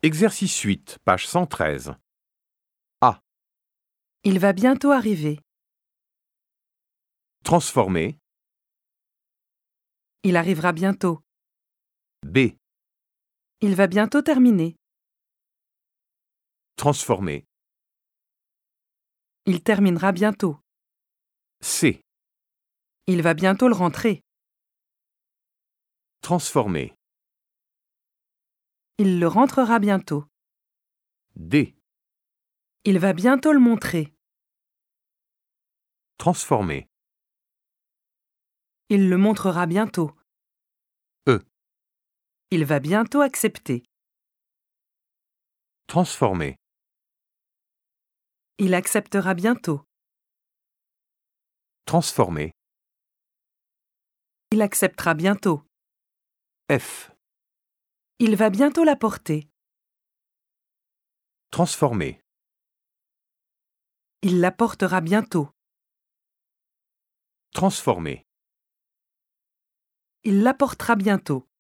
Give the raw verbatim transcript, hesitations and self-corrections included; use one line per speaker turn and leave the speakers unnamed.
Exercice huit, page cent treize.
Il va bientôt arriver.
Transformer.
Il arrivera bientôt.
B.
Il va bientôt terminer.
Transformer.
Il terminera bientôt.
C.
Il va bientôt le rentrer.
Transformer.
Il le rentrera bientôt.
D.
Il va bientôt le montrer.
Transformer.
Il le montrera bientôt.
E.
Il va bientôt accepter.
Transformer.
Il acceptera bientôt.
Transformer.
Il acceptera bientôt.
F.
Il va bientôt la porter.
Transformer.
Il la portera bientôt.
Transformer.
Il la portera bientôt.